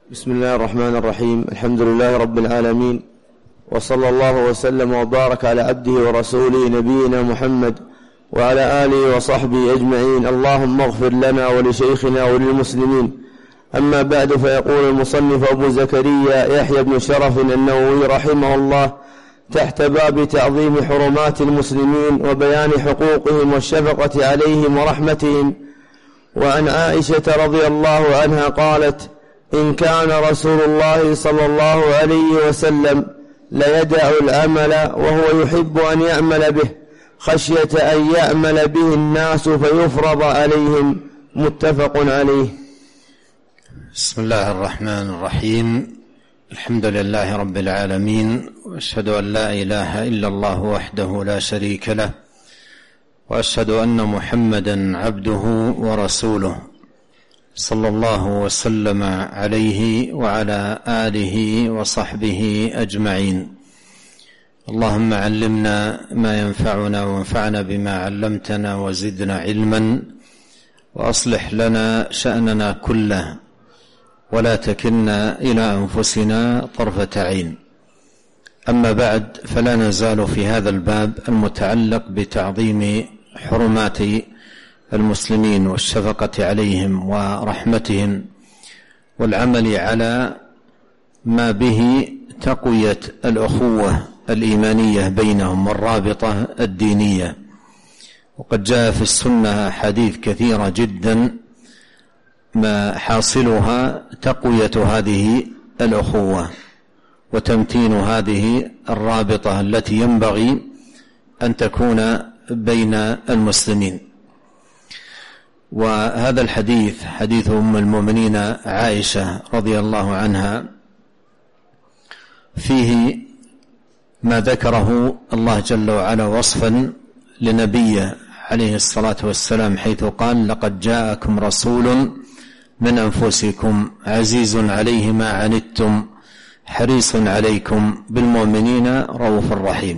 بسم الله الرحمن الرحيم. الحمد لله رب العالمين، وصلى الله وسلم وبارك على عبده ورسوله نبينا محمد وعلى آله وصحبه أجمعين. اللهم اغفر لنا ولشيخنا وللمسلمين. أما بعد، فيقول المصنف أبو زكريا يحيى بن شرف النووي رحمه الله تحت باب تعظيم حرمات المسلمين وبيان حقوقهم والشفقة عليهم ورحمتهم. وعن عائشة رضي الله عنها قالت: إن كان رسول الله صلى الله عليه وسلم ليدع العمل وهو يحب أن يعمل به خشية أن يعمل به الناس فيفرض عليهم. متفق عليه. بسم الله الرحمن الرحيم. الحمد لله رب العالمين، وأشهد أن لا إله إلا الله وحده لا شريك له، وأشهد أن محمدا عبده ورسوله، صلى الله وسلم عليه وعلى آله وصحبه أجمعين. اللهم علمنا ما ينفعنا وانفعنا بما علمتنا وزدنا علما، وأصلح لنا شأننا كله ولا تكلنا إلى أنفسنا طرفة عين. أما بعد، فلا نزال في هذا الباب المتعلق بتعظيم حرمات المسلمين والشفقة عليهم ورحمتهم، والعمل على ما به تقوية الأخوة الإيمانية بينهم والرابطة الدينية. وقد جاء في السنة حديث كثيرة جدا ما حاصلها تقوية هذه الأخوة وتمتين هذه الرابطة التي ينبغي أن تكون بين المسلمين. وهذا الحديث حديث أم المؤمنين عائشة رضي الله عنها فيه ما ذكره الله جل وعلا وصفا لنبيه عليه الصلاة والسلام، حيث قال: لقد جاءكم رسول من أنفسكم عزيز عليه ما عنتم حريص عليكم بالمؤمنين رؤوف رحيم.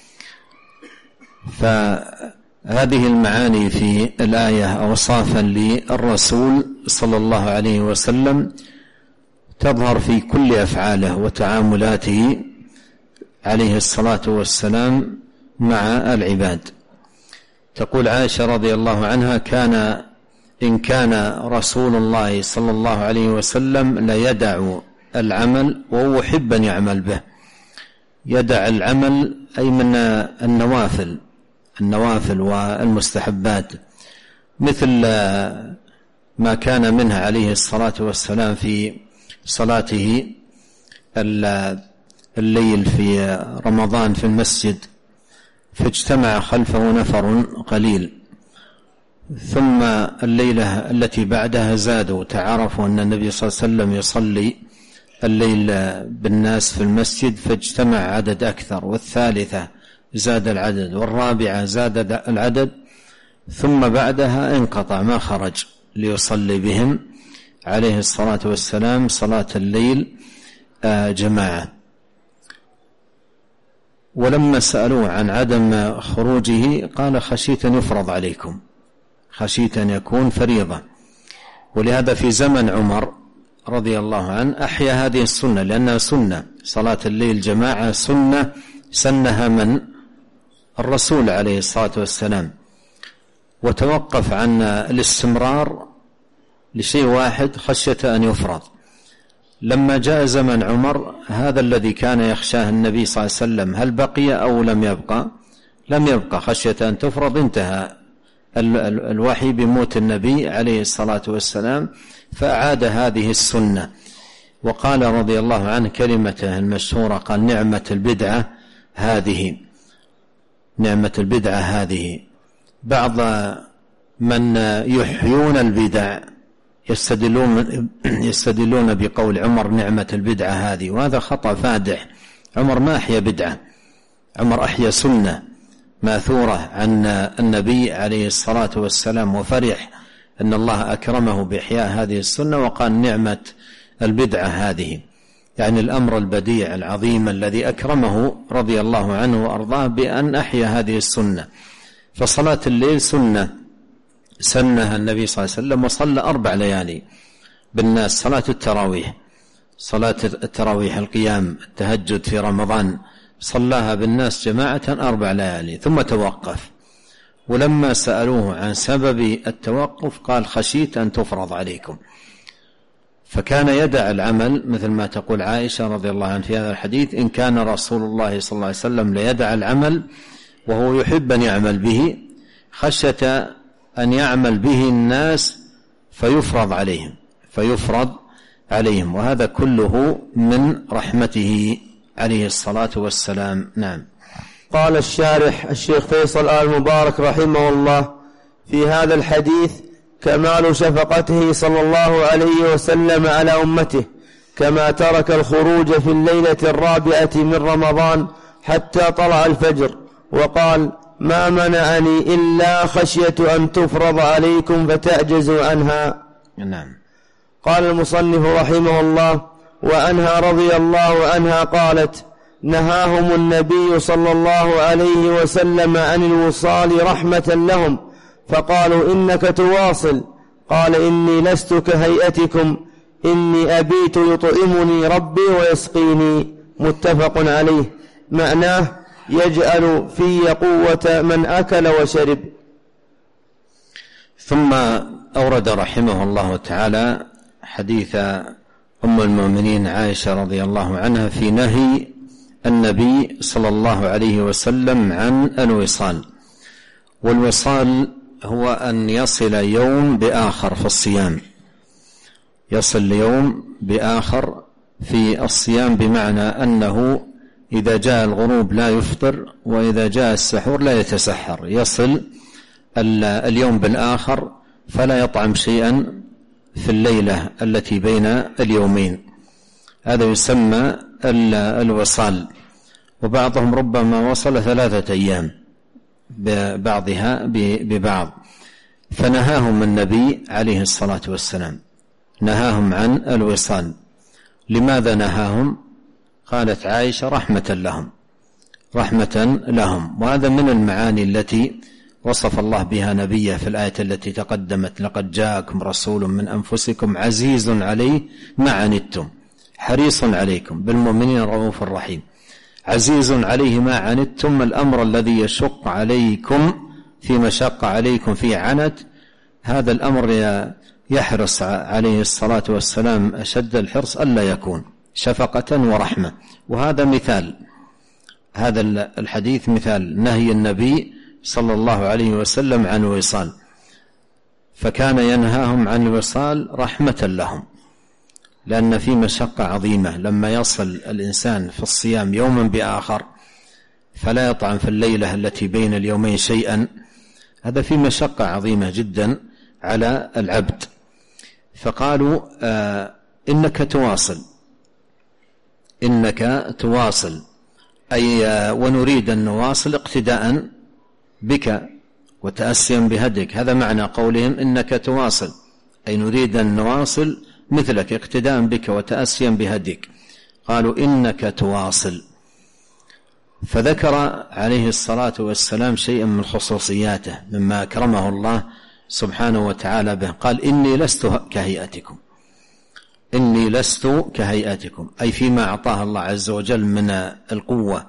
فهذه المعاني في الآية أوصافا للرسول صلى الله عليه وسلم تظهر في كل أفعاله وتعاملاته عليه الصلاة والسلام مع العباد. تقول عائشة رضي الله عنها: إن كان رسول الله صلى الله عليه وسلم ليدع العمل وهو يحب أن يعمل به. يدع العمل أي من النوافل والمستحبات، مثل ما كان منها عليه الصلاة والسلام في صلاته الليل في رمضان في المسجد، فاجتمع خلفه نفر قليل، ثم الليلة التي بعدها زادوا، تعرفوا أن النبي صلى الله عليه وسلم يصلي الليل بالناس في المسجد، فاجتمع عدد أكثر، والثالثة زاد العدد، والرابعة زاد العدد، ثم بعدها انقطع ما خرج ليصلي بهم عليه الصلاة والسلام صلاة الليل جماعة. ولما سألوه عن عدم خروجه قال: خشيت أن يفرض عليكم، خشيت أن يكون فريضة. ولهذا في زمن عمر رضي الله عنه أحيا هذه السنة، لأنها سنة، صلاة الليل جماعة سنة سنها من الرسول عليه الصلاة والسلام، وتوقف عن الاستمرار لشيء واحد خشية أن يفرض. لما جاء زمن عمر هذا الذي كان يخشاه النبي صلى الله عليه وسلم هل بقي أو لم يبقى؟ لم يبقى، خشية أن تفرض انتهى الوحي بموت النبي عليه الصلاة والسلام، فأعاد هذه السنة. وقال رضي الله عنه كلمته المشهورة، قال: نعمة البدعة هذه، نعمة البدعة هذه. بعض من يحيون البدع يستدلون بقول عمر نعمة البدعة هذه، وهذا خطأ فادح. عمر ما أحيا بدعة، عمر أحيا سنة ماثورة عن النبي عليه الصلاة والسلام، وفرح أن الله أكرمه بإحياء هذه السنة، وقال نعمة البدعة هذه، يعني الأمر البديع العظيم الذي أكرمه رضي الله عنه وأرضاه بأن أحيا هذه السنة. فصلاة الليل سنة سنها النبي صلى الله عليه وسلم، وصلى 4 ليالي بالناس صلاة التراويح، صلاة التراويح، القيام، التهجد في رمضان، صلاها بالناس جماعة 4 ليالي ثم توقف. ولما سألوه عن سبب التوقف قال خشيت أن تفرض عليكم. فكان يدع العمل مثل ما تقول عائشة رضي الله عنها في هذا الحديث: إن كان رسول الله صلى الله عليه وسلم ليدع العمل وهو يحب أن يعمل به خشية أن يعمل به الناس فيفرض عليهم، وهذا كله من رحمته عليه الصلاة والسلام. نعم. قال الشارح الشيخ فيصل آل مبارك رحمه الله: في هذا الحديث كمال شفقته صلى الله عليه وسلم على أمته، كما ترك الخروج في الليلة 4 من رمضان حتى طلع الفجر، وقال: ما منعني إلا خشية أن تفرض عليكم فتعجزوا عنها. نعم. قال المصنف رحمه الله: وعنها رضي الله عنها قالت: نهاهم النبي صلى الله عليه وسلم عن الوصال رحمة لهم، فقالوا: إنك تواصل. قال: إني لست كهيئتكم، إني أبيت يطعمني ربي ويسقيني. متفق عليه. معناه: يجعل في قوة من أكل وشرب. ثم أورد رحمه الله تعالى حديث أم المؤمنين عائشة رضي الله عنها في نهي النبي صلى الله عليه وسلم عن الوصال. والوصال هو أن يصل يوم بآخر في الصيام، يصل يوم بآخر في الصيام، بمعنى أنه إذا جاء الغروب لا يفطر، وإذا جاء السحور لا يتسحر، يصل اليوم بالآخر فلا يطعم شيئا في الليلة التي بين اليومين. هذا يسمى الوصال. وبعضهم ربما وصل 3 أيام ببعضها ببعض. فنهاهم النبي عليه الصلاة والسلام، نهاهم عن الوصال. لماذا نهاهم؟ قالت عائشة: رحمة لهم. وهذا من المعاني التي وصف الله بها نبيه في الآية التي تقدمت: لقد جاءكم رسول من أنفسكم عزيز عليه ما عنتم حريص عليكم بالمؤمنين رؤوف رحيم. عزيز عليه ما عنتم، الأمر الذي يشق عليكم في مشقة عليكم في عنت، هذا الأمر يحرص عليه الصلاة والسلام أشد الحرص ألا يكون، شفقة ورحمة. وهذا مثال، هذا الحديث مثال نهي النبي صلى الله عليه وسلم عن الوصال، فكان ينهاهم عن الوصال رحمة لهم، لأن في مشقة عظيمة لما يصل الإنسان في الصيام يوما بآخر فلا يطعم في الليلة التي بين اليومين شيئا، هذا في مشقة عظيمة جدا على العبد. فقالوا: إنك تواصل، أي ونريد أن نواصل اقتداء بك وتأسيا بهديك. هذا معنى قولهم إنك تواصل، أي نريد أن نواصل مثلك اقتداء بك وتأسيا بهديك. قالوا: إنك تواصل. فذكر عليه الصلاة والسلام شيئا من خصوصياته مما أكرمه الله سبحانه وتعالى به. قال: إني لست كهيئتكم، أي فيما أعطاه الله عز وجل من القوة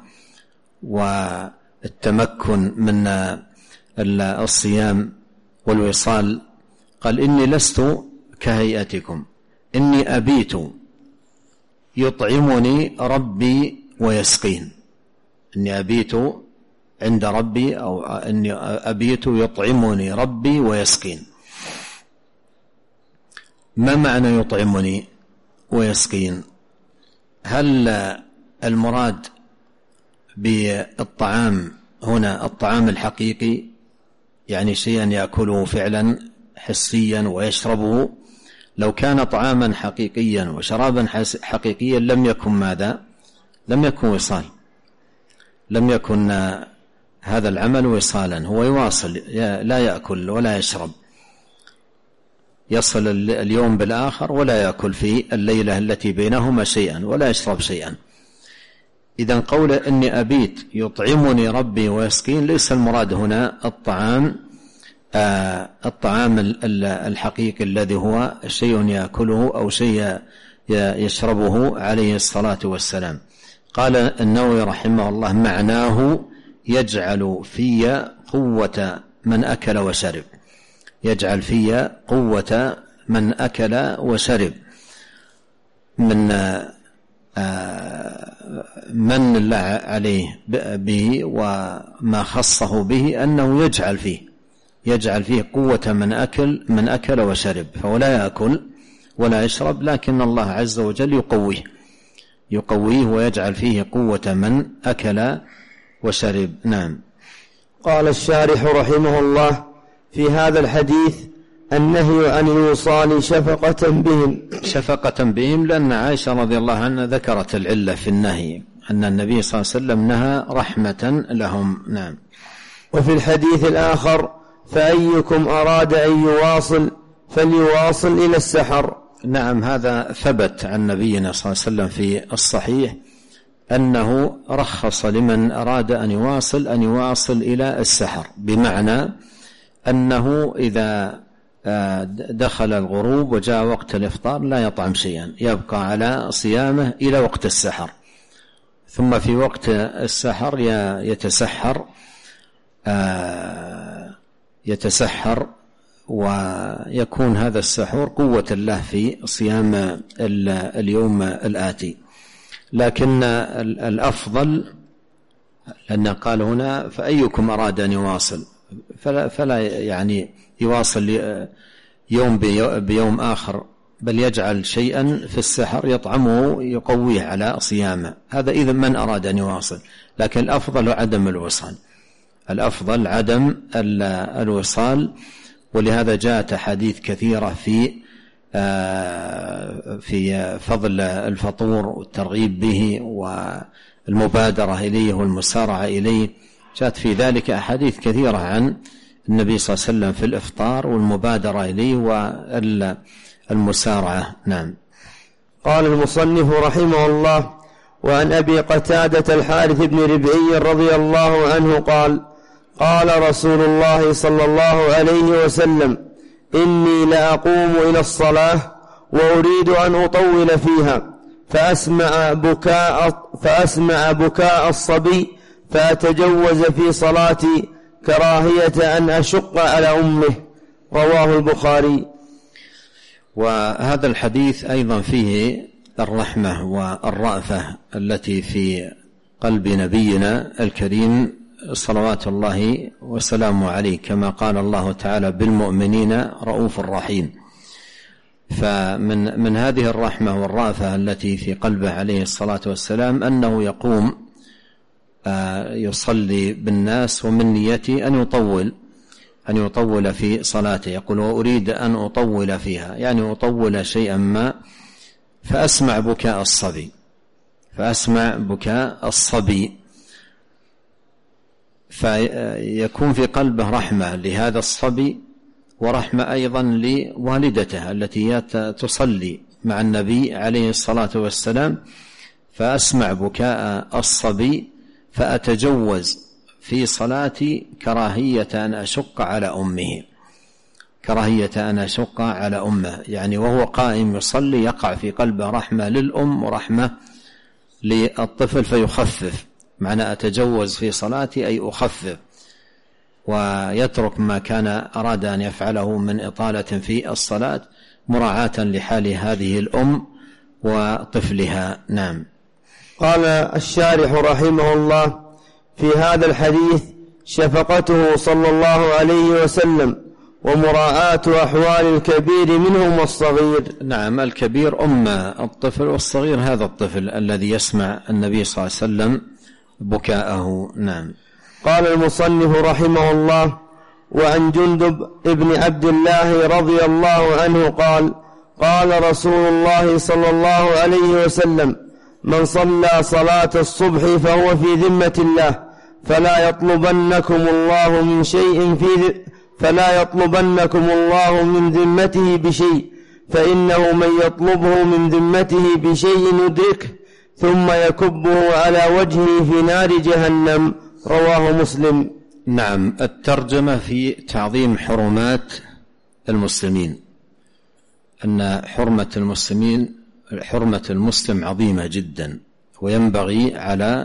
والتمكن من الصيام والوصال. قال: إني لست كهيئتكم، إني أبيت يطعمني ربي ويسقين. إني أبيت عند ربي، أو إني أبيت يطعمني ربي ويسقين. ما معنى يطعمني ويسقين؟ هل المراد بالطعام هنا الطعام الحقيقي، يعني شيئا يأكله فعلا حسيا ويشربه؟ لو كان طعاما حقيقيا وشرابا حقيقيا لم يكن ماذا؟ لم يكن وصال، لم يكن هذا العمل وصالا. هو يواصل، لا يأكل ولا يشرب، يصل اليوم بالآخر ولا يأكل في الليلة التي بينهما شيئا ولا يشرب شيئا. إذن قول إني أبيت يطعمني ربي ويسقين ليس المراد هنا الطعام الحقيقي الذي هو شيء يأكله أو شيء يشربه عليه الصلاة والسلام. قال النووي رحمه الله: معناه يجعل في قوة من أكل وشرب، يجعل في قوة من أكل وشرب، من الله عليه به وما خصه به أنه يجعل فيه قوة من أكل وشرب، فهو لا يأكل ولا يشرب، لكن الله عز وجل يقويه ويجعل فيه قوة من أكل وشرب. نعم. قال الشارح رحمه الله: في هذا الحديث النهي عن الوصال شفقة بهم، لأن عائشة رضي الله عنها ذكرت العلة في النهي، أن النبي صلى الله عليه وسلم نهى رحمة لهم. نعم. وفي الحديث الآخر: فأيكم أراد أن يواصل فليواصل إلى السحر. نعم، هذا ثبت عن نبينا صلى الله عليه وسلم في الصحيح أنه رخص لمن أراد أن يواصل إلى السحر، بمعنى أنه إذا دخل الغروب وجاء وقت الإفطار لا يطعم شيئا، يبقى على صيامه إلى وقت السحر، ثم في وقت السحر يتسحر ويكون هذا السحور قوة له في صيام اليوم الآتي. لكن الأفضل، لأن قال هنا: فأيكم أراد أن يواصل، فلا يعني يواصل يوم بيوم آخر، بل يجعل شيئا في السحر يطعمه يقويه على صيامه، هذا إذا من أراد أن يواصل. لكن الأفضل عدم الوصال، ولهذا جاءت أحاديث كثيرة في فضل الفطور والترغيب به والمبادرة إليه والمسارعة إليه، جاءت في ذلك أحاديث كثيرة عن النبي صلى الله عليه وسلم في الإفطار والمبادرة إليه والمسارعة. نعم. قال المصنف رحمه الله: وعن أبي قتادة الحارث بن ربعي رضي الله عنه قال: قال رسول الله صلى الله عليه وسلم: إني لأقوم إلى الصلاة وأريد أن أطول فيها، فأسمع بكاء الصبي فأتجوز في صلاتي كراهية أن أشق على أمه. رواه البخاري. وهذا الحديث أيضا فيه الرحمة والرأفة التي في قلب نبينا الكريم صلوات الله وسلامه عليه، كما قال الله تعالى: بالمؤمنين رؤوف رحيم. فمن هذه الرحمة والرأفة التي في قلبه عليه الصلاة والسلام أنه يقوم يصلي بالناس ومن نيته أن يطول في صلاته، يقول: وأريد أن أطول فيها، يعني أطول شيئا ما، فأسمع بكاء الصبي، فيكون في قلبه رحمة لهذا الصبي، ورحمة أيضا لوالدته التي تصلي مع النبي عليه الصلاة والسلام، فأسمع بكاء الصبي فأتجوز في صلاتي كراهية أن أشق على أمه، يعني وهو قائم يصلي يقع في قلبه رحمة للأم ورحمة للطفل فيخفف، معنى أتجوز في صلاتي أي أخفف، ويترك ما كان أراد أن يفعله من إطالة في الصلاة مراعاة لحال هذه الأم وطفلها. نعم. قال الشارح رحمه الله: في هذا الحديث شفقته صلى الله عليه وسلم ومراعاة أحوال الكبير منهم والصغير. نعم، الكبير الطفل، والصغير هذا الطفل الذي يسمع النبي صلى الله عليه وسلم بكاءه. نعم. قال المصنف رحمه الله: وعن جندب ابن عبد الله رضي الله عنه قال: قال رسول الله صلى الله عليه وسلم: من صلى صلاة الصبح فهو في ذمة الله، فلا يطلبنكم الله من ذمته بشيء، فإنه من يطلبه من ذمته بشيء يدركه ثم يكبه على وجهه في نار جهنم. رواه مسلم. نعم. الترجمة في تعظيم حرمات المسلمين، أن حرمة المسلمين حرمة المسلم عظيمة جدا، وينبغي على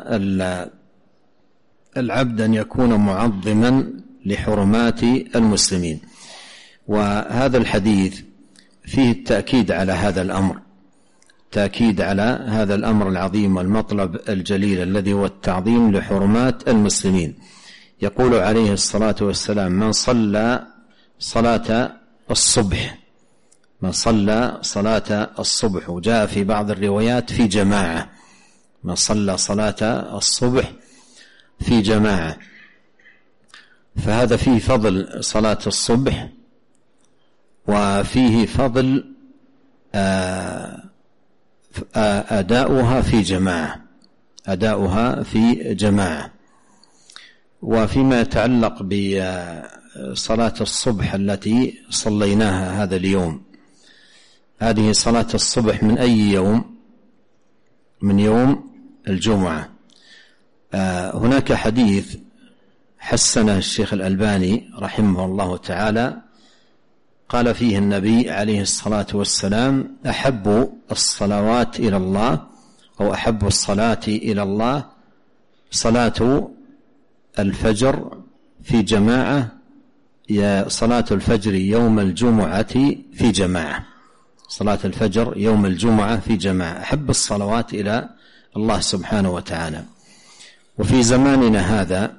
العبد أن يكون معظما لحرمات المسلمين. وهذا الحديث فيه التأكيد على هذا الأمر، تأكيد على هذا الأمر العظيم والمطلب الجليل الذي هو التعظيم لحرمات المسلمين. يقول عليه الصلاة والسلام: من صلى صلاة الصبح، من صلى صلاة الصبح، وجاء في بعض الروايات في جماعة، من صلى صلاة الصبح في جماعة، فهذا فيه فضل صلاة الصبح، وفيه فضل أداؤها في جماعة، أداؤها في جماعة. وفيما يتعلق بصلاة الصبح التي صليناها هذا اليوم، هذه صلاة الصبح من أي يوم؟ من يوم الجمعة. هناك حديث حسنه الشيخ الألباني رحمه الله تعالى، قال فيه النبي عليه الصلاة والسلام: أحب الصلوات إلى الله، أو أحب الصلاة إلى الله صلاة الفجر في جماعة، يا صلاة الفجر يوم الجمعة في جماعة، صلاة الفجر يوم الجمعة في جماعة، أحب الصلوات إلى الله سبحانه وتعالى. وفي زماننا هذا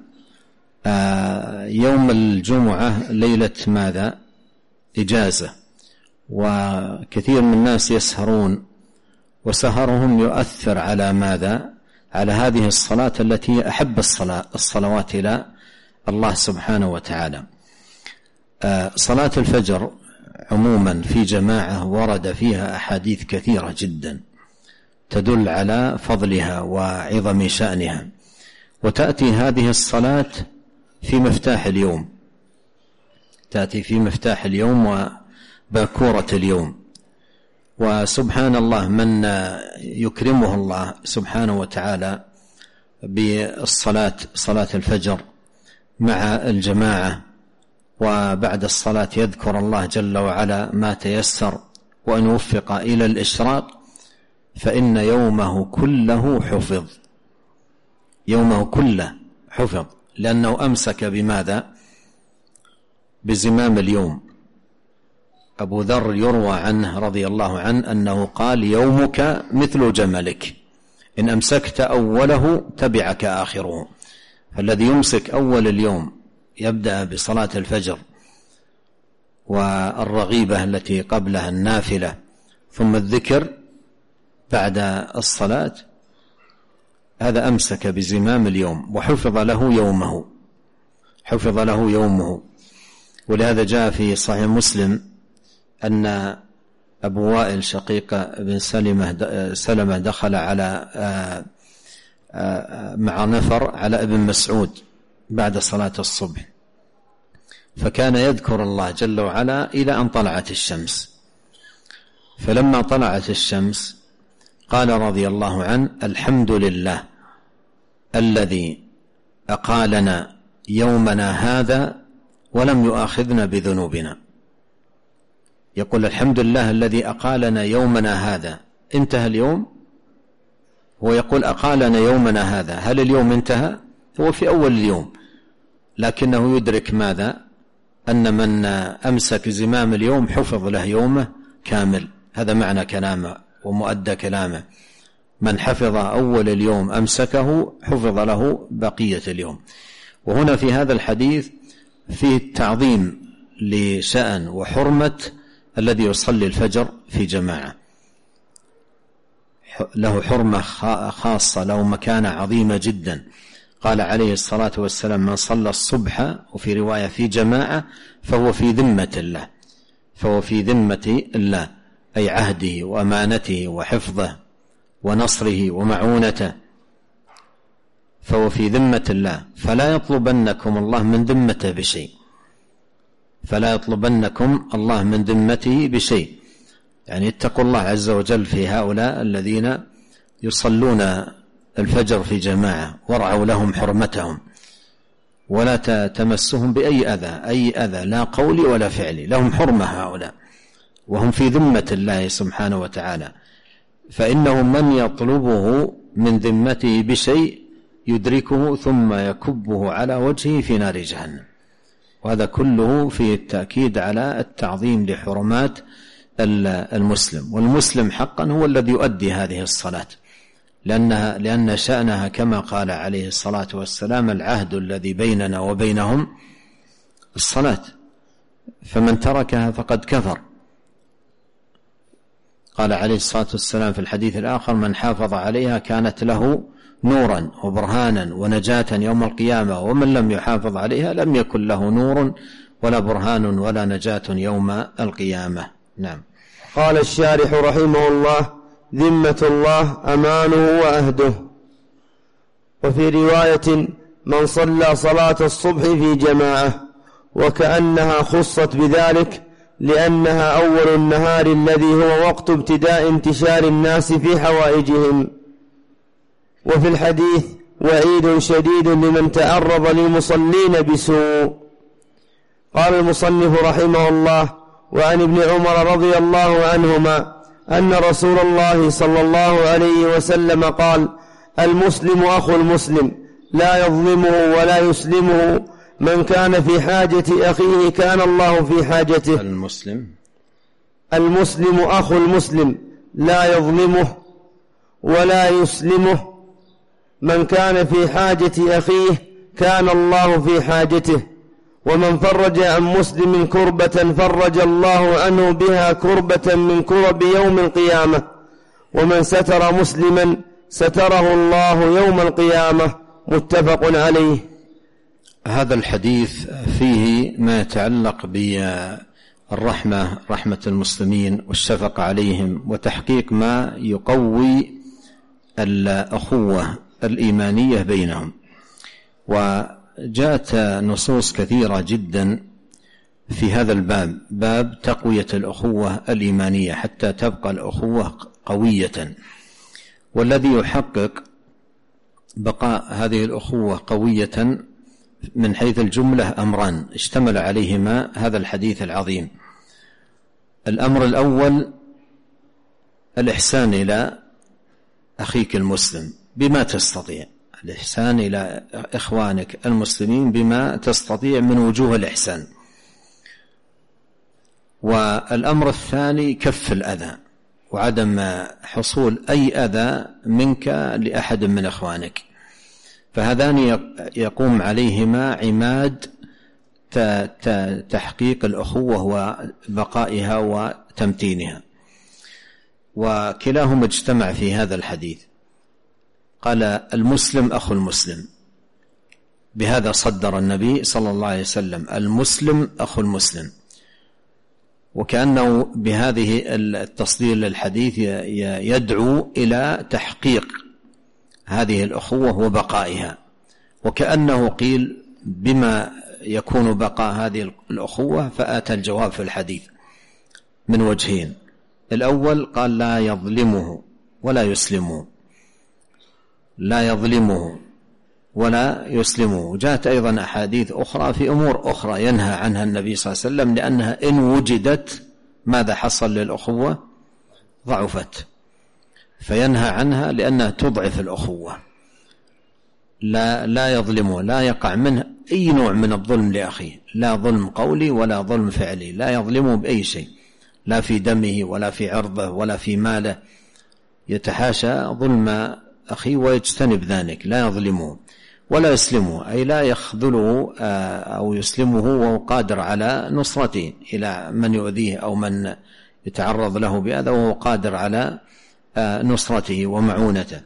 يوم الجمعة ليلة ماذا؟ إجازة، وكثير من الناس يسهرون، وسهرهم يؤثر على ماذا؟ على هذه الصلاة التي هي أحب الصلوات إلى الله سبحانه وتعالى. صلاة الفجر عموما في جماعة ورد فيها أحاديث كثيرة جدا تدل على فضلها وعظم شأنها، وتأتي هذه الصلاة في مفتاح اليوم، تأتي في مفتاح اليوم وباكورة اليوم. وسبحان الله من يكرمه الله سبحانه وتعالى بالصلاة، صلاة الفجر مع الجماعة، وبعد الصلاة يذكر الله جل وعلا ما تيسر، وأن يوفق إلى الإشراق، فإن يومه كله حفظ، يومه كله حفظ، لأنه أمسك بماذا؟ بزمام اليوم. أبو ذر يروى عنه رضي الله عنه أنه قال: يومك مثل جملك، إن أمسكت أوله تبعك آخره. فالذي يمسك أول اليوم يبدأ بصلاة الفجر والرغيبة التي قبلها النافلة، ثم الذكر بعد الصلاة، هذا أمسك بزمام اليوم وحفظ له يومه، حفظ له يومه. ولهذا جاء في صحيح مسلم أن أبو وائل شقيق بن سلمة دخل على مع نفر على ابن مسعود بعد صلاة الصبح، فكان يذكر الله جل وعلا إلى أن طلعت الشمس. فلما طلعت الشمس قال رضي الله عنه: الحمد لله الذي أقالنا يومنا هذا ولم يؤاخذنا بذنوبنا. يقول: الحمد لله الذي أقالنا يومنا هذا، انتهى اليوم، هو يقول أقالنا يومنا هذا، هل اليوم انتهى؟ هو في أول اليوم، لكنه يدرك ماذا؟ أن من أمسك زمام اليوم حفظ له يومه كامل. هذا معنى كلامه ومؤدى كلامه: من حفظ أول اليوم أمسكه حفظ له بقية اليوم. وهنا في هذا الحديث فيه التعظيم لشأن وحرمة الذي يصلي الفجر في جماعة، له حرمة خاصة، له مكانة عظيمة جدا. قال عليه الصلاة والسلام: من صلى الصبح، وفي رواية في جماعة، فهو في ذمة الله، فهو في ذمة الله، أي عهده وأمانته وحفظه ونصره ومعونته، فهو في ذمة الله. فلا يطلبنكم الله من ذمته بشيء، فلا يطلبنكم الله من ذمته بشيء، يعني اتقوا الله عز وجل في هؤلاء الذين يصلون الفجر في جماعة، وارعوا لهم حرمتهم، ولا تمسهم بأي أذى، أي أذى لا قولي ولا فعلي، لهم حرمة هؤلاء، وهم في ذمة الله سبحانه وتعالى. فإنه من يطلبه من ذمته بشيء يدركه ثم يكبه على وجهه في نار جهنم. وهذا كله في التأكيد على التعظيم لحرمات المسلم. والمسلم حقا هو الذي يؤدي هذه الصلاة، لأن شأنها كما قال عليه الصلاة والسلام: العهد الذي بيننا وبينهم الصلاة، فمن تركها فقد كفر. قال عليه الصلاة والسلام في الحديث الآخر: من حافظ عليها كانت له نورا وبرهانا ونجاة يوم القيامة، ومن لم يحافظ عليها لم يكن له نور ولا برهان ولا نجاة يوم القيامة. نعم. قال الشارح رحمه الله: ذمة الله أمانه وأهده. وفي رواية: من صلى صلاة الصبح في جماعة، وكأنها خصت بذلك لأنها أول النهار الذي هو وقت ابتداء انتشار الناس في حوائجهم. وفي الحديث وعيد شديد لمن تعرض للمصلين بسوء. قال المصنف رحمه الله: وعن ابن عمر رضي الله عنهما أن رسول الله صلى الله عليه وسلم قال: المسلم أخو المسلم لا يظلمه ولا يسلمه، من كان في حاجة أخيه كان الله في حاجته. المسلم أخو المسلم لا يظلمه ولا يسلمه، من كان في حاجة أخيه كان الله في حاجته. ومن فرج عن مسلم كربة فرج الله عنه بها كربة من كرب يوم القيامة. ومن ستر مسلما ستره الله يوم القيامة. متفق عليه. هذا الحديث فيه ما يتعلق بالرحمة، رحمة المسلمين والشفقة عليهم، وتحقيق ما يقوي الأخوة الإيمانية بينهم. وجاءت نصوص كثيرة جدا في هذا الباب، باب تقوية الأخوة الإيمانية حتى تبقى الأخوة قوية. والذي يحقق بقاء هذه الأخوة قوية من حيث الجملة أمران اشتمل عليهما هذا الحديث العظيم. الأمر الأول: الإحسان إلى أخيك المسلم بما تستطيع، الإحسان إلى إخوانك المسلمين بما تستطيع من وجوه الإحسان. والأمر الثاني: كف الأذى وعدم حصول أي أذى منك لأحد من إخوانك. فهذان يقوم عليهما عماد تحقيق الأخوة وبقائها وتمتينها، وكلاهما اجتمع في هذا الحديث. قال: المسلم أخو المسلم، بهذا صدر النبي صلى الله عليه وسلم: المسلم أخو المسلم. وكأنه بهذه التصدير للحديث يدعو إلى تحقيق هذه الأخوة وبقائها، وكأنه قيل بما يكون بقاء هذه الأخوة، فآتى الجواب في الحديث من وجهين. الأول قال: لا يظلمه ولا يسلمه، لا يظلمه ولا يسلمه. جاءت أيضا أحاديث أخرى في أمور أخرى ينهى عنها النبي صلى الله عليه وسلم، لأنها إن وجدت ماذا حصل للأخوة؟ ضعفت، فينهى عنها لأنها تضعف الأخوة. لا يظلمه، لا يقع منه أي نوع من الظلم لأخيه، لا ظلم قولي ولا ظلم فعلي، لا يظلمه بأي شيء، لا في دمه ولا في عرضه ولا في ماله، يتحاشى ظلم أخيه ويجتنب ذلك. لا يظلمه ولا يسلمه، أي لا يخذله أو يسلمه وهو قادر على نصرته إلى من يؤذيه أو من يتعرض له بأذى وهو قادر على نصرته ومعونته.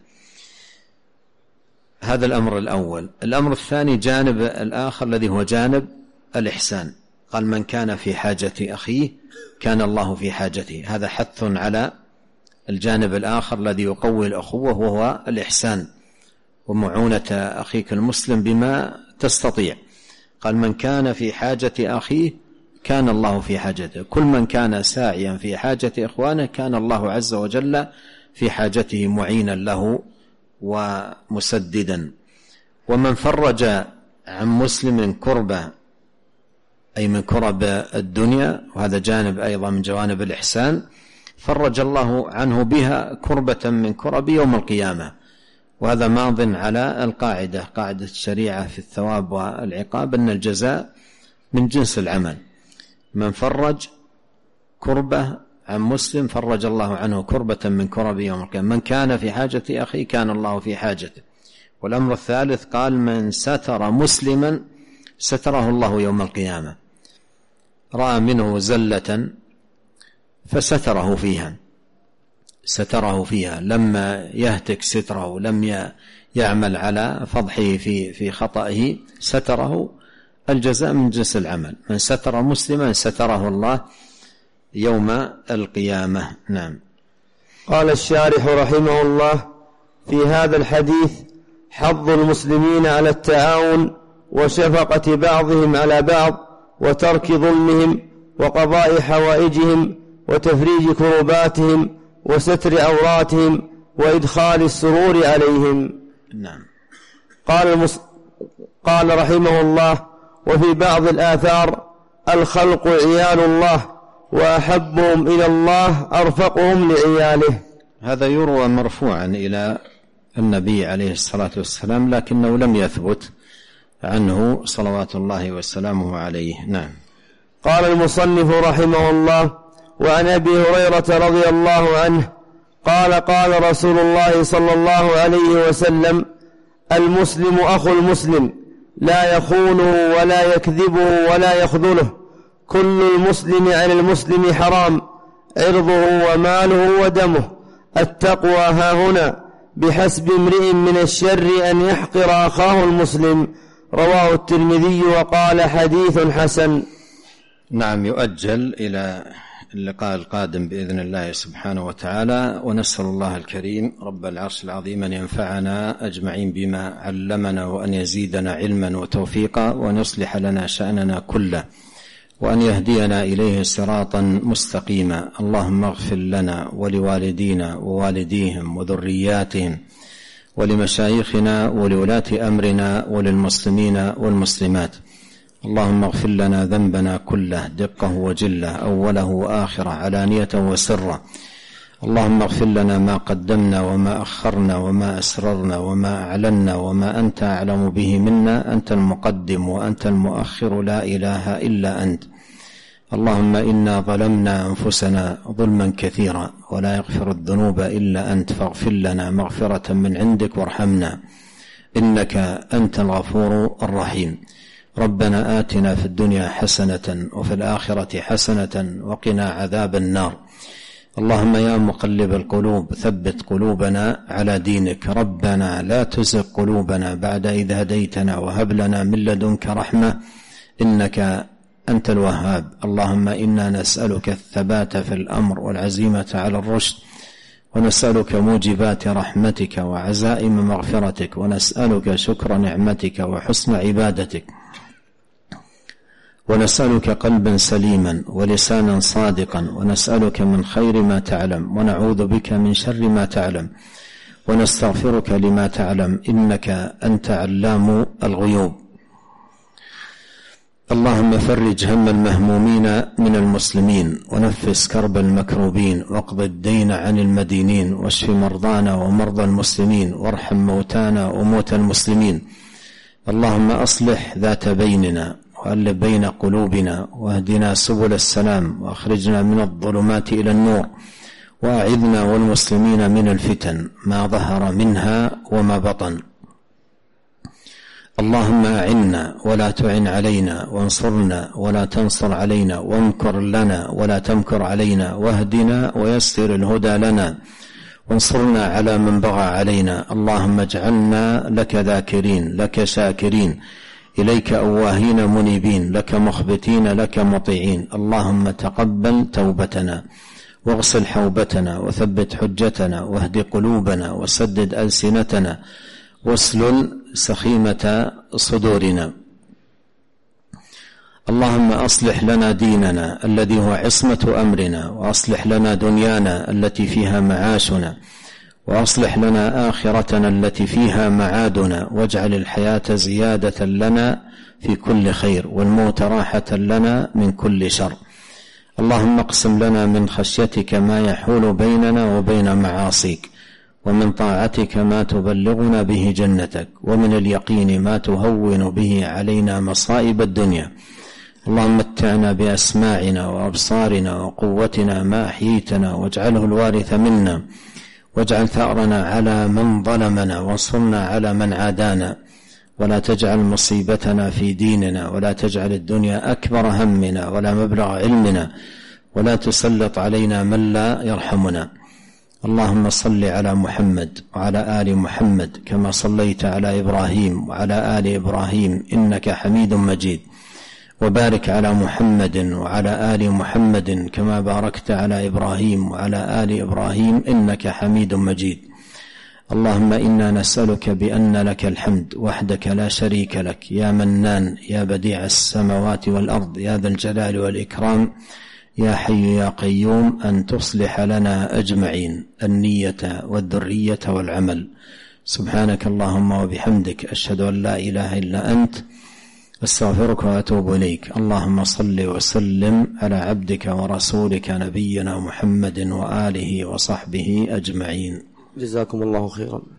هذا الأمر الأول. الأمر الثاني جانب الآخر الذي هو جانب الإحسان. قال: من كان في حاجة أخيه كان الله في حاجته. هذا حث على الجانب الآخر الذي يقوي الأخوة، وهو الإحسان ومعونة أخيك المسلم بما تستطيع. قال: من كان في حاجة أخيه كان الله في حاجته. كل من كان ساعيا في حاجة إخوانه كان الله عز وجل في حاجته معينا له ومسددا. ومن فرج عن مسلم كربة، أي من كرب الدنيا، وهذا جانب أيضا من جوانب الإحسان، فرج الله عنه بها كربة من كرب يوم القيامة. وهذا ماض على القاعدة، قاعدة الشريعة في الثواب والعقاب، أن الجزاء من جنس العمل. من فرج كربة عن مسلم فرج الله عنه كربة من كرب يوم القيامة. من كان في حاجة أخيه كان الله في حاجته. والأمر الثالث قال من ستر مسلما ستره الله يوم القيامة. رأى منه زلة فستره فيها لما يهتك ستره، لم يعمل على فضحه في خطئه، ستره. الجزاء من جنس العمل. من ستر مسلما ستره الله يوم القيامة. نعم. قال الشارح رحمه الله: في هذا الحديث حض المسلمين على التعاون وشفقة بعضهم على بعض وترك ظلمهم وقضاء حوائجهم وتفريج كرباتهم وستر عوراتهم وإدخال السرور عليهم. نعم. قال رحمه الله: وفي بعض الآثار الخلق عيال الله وأحبهم إلى الله أرفقهم لعياله. هذا يروى مرفوعا إلى النبي عليه الصلاة والسلام، لكنه لم يثبت عنه صلوات الله وسلامه عليه. نعم. قال المصنف رحمه الله: وعن أبي هريرة رضي الله عنه قال: قال رسول الله صلى الله عليه وسلم: المسلم أخو المسلم لا يخونه ولا يكذبه ولا يخذله، كل المسلم على المسلم حرام، عرضه وماله ودمه، التقوى هاهنا، بحسب امرئ من الشر أن يحقر أخاه المسلم. رواه الترمذي وقال حديث حسن. نعم. يؤجل إلى اللقاء القادم بإذن الله سبحانه وتعالى، ونسأل الله الكريم رب العرش العظيم أن ينفعنا أجمعين بما علمنا، وأن يزيدنا علما وتوفيقا، وأن يصلح لنا شأننا كله، وأن يهدينا إليه صراطا مستقيما. اللهم اغفر لنا ولوالدينا ووالديهم وذرياتهم ولمشايخنا ولولاة أمرنا وللمسلمين والمسلمات. اللهم اغفر لنا ذنبنا كله دقه وجله، أوله وآخره، علانية وسره. اللهم اغفر لنا ما قدمنا وما أخرنا وما أسررنا وما أعلنا وما أنت أعلم به منا، أنت المقدم وأنت المؤخر، لا إله إلا أنت. اللهم إنا ظلمنا أنفسنا ظلما كثيرا ولا يغفر الذنوب إلا أنت، فاغفر لنا مغفرة من عندك وارحمنا، إنك أنت الغفور الرحيم. ربنا آتنا في الدنيا حسنة وفي الآخرة حسنة وقنا عذاب النار. اللهم يا مقلب القلوب ثبت قلوبنا على دينك. ربنا لا تزغ قلوبنا بعد إذ هديتنا وهب لنا من لدنك رحمة إنك أنت الوهاب. اللهم إنا نسألك الثبات في الأمر والعزيمة على الرشد، ونسألك موجبات رحمتك وعزائم مغفرتك، ونسألك شكر نعمتك وحسن عبادتك، ونسألك قلبا سليما ولسانا صادقا، ونسألك من خير ما تعلم، ونعوذ بك من شر ما تعلم، ونستغفرك لما تعلم، إنك أنت علام الغيوب. اللهم فرج هم المهمومين من المسلمين، ونفس كرب المكروبين، واقض الدين عن المدينين، واشف مرضانا ومرضى المسلمين، وارحم موتانا وموتى المسلمين. اللهم أصلح ذات بيننا وألف بين قلوبنا، واهدنا سبل السلام، وأخرجنا من الظلمات إلى النور، وأعذنا والمسلمين من الفتن ما ظهر منها وما بطن. اللهم أعنا ولا تعن علينا، وانصرنا ولا تنصر علينا، وامكر لنا ولا تمكر علينا، واهدنا ويسر الهدى لنا، وانصرنا على من بغى علينا. اللهم اجعلنا لك ذاكرين، لك شاكرين، إليك أواهين منيبين، لك مخبتين، لك مطيعين. اللهم تقبل توبتنا، واغسل حوبتنا، وثبت حجتنا، واهد قلوبنا، وسدد ألسنتنا، واسلل سخيمة صدورنا. اللهم أصلح لنا ديننا الذي هو عصمة أمرنا، وأصلح لنا دنيانا التي فيها معاشنا، وأصلح لنا آخرتنا التي فيها معادنا، واجعل الحياة زيادة لنا في كل خير، والموت راحة لنا من كل شر. اللهم اقسم لنا من خشيتك ما يحول بيننا وبين معاصيك، ومن طاعتك ما تبلغنا به جنتك، ومن اليقين ما تهون به علينا مصائب الدنيا. اللهم متعنا بأسماعنا وأبصارنا وقوتنا ما أحييتنا، واجعله الوارث منا، واجعل ثأرنا على من ظلمنا، وانصرنا على من عادانا، ولا تجعل مصيبتنا في ديننا، ولا تجعل الدنيا أكبر همنا ولا مبلغ علمنا، ولا تسلط علينا من لا يرحمنا. اللهم صل على محمد وعلى آل محمد كما صليت على إبراهيم وعلى آل إبراهيم إنك حميد مجيد، وبارك على محمد وعلى آل محمد كما باركت على إبراهيم وعلى آل إبراهيم إنك حميد مجيد. اللهم إنا نسألك بأن لك الحمد وحدك لا شريك لك، يا منان يا بديع السماوات والأرض يا ذا الجلال والإكرام، يا حي يا قيوم، أن تصلح لنا أجمعين النية والذرية والعمل. سبحانك اللهم وبحمدك، أشهد أن لا إله إلا أنت، أستغفرك وأتوب إليك. اللهم صل وسلم على عبدك ورسولك نبينا محمد وآله وصحبه أجمعين. جزاكم الله خيرا.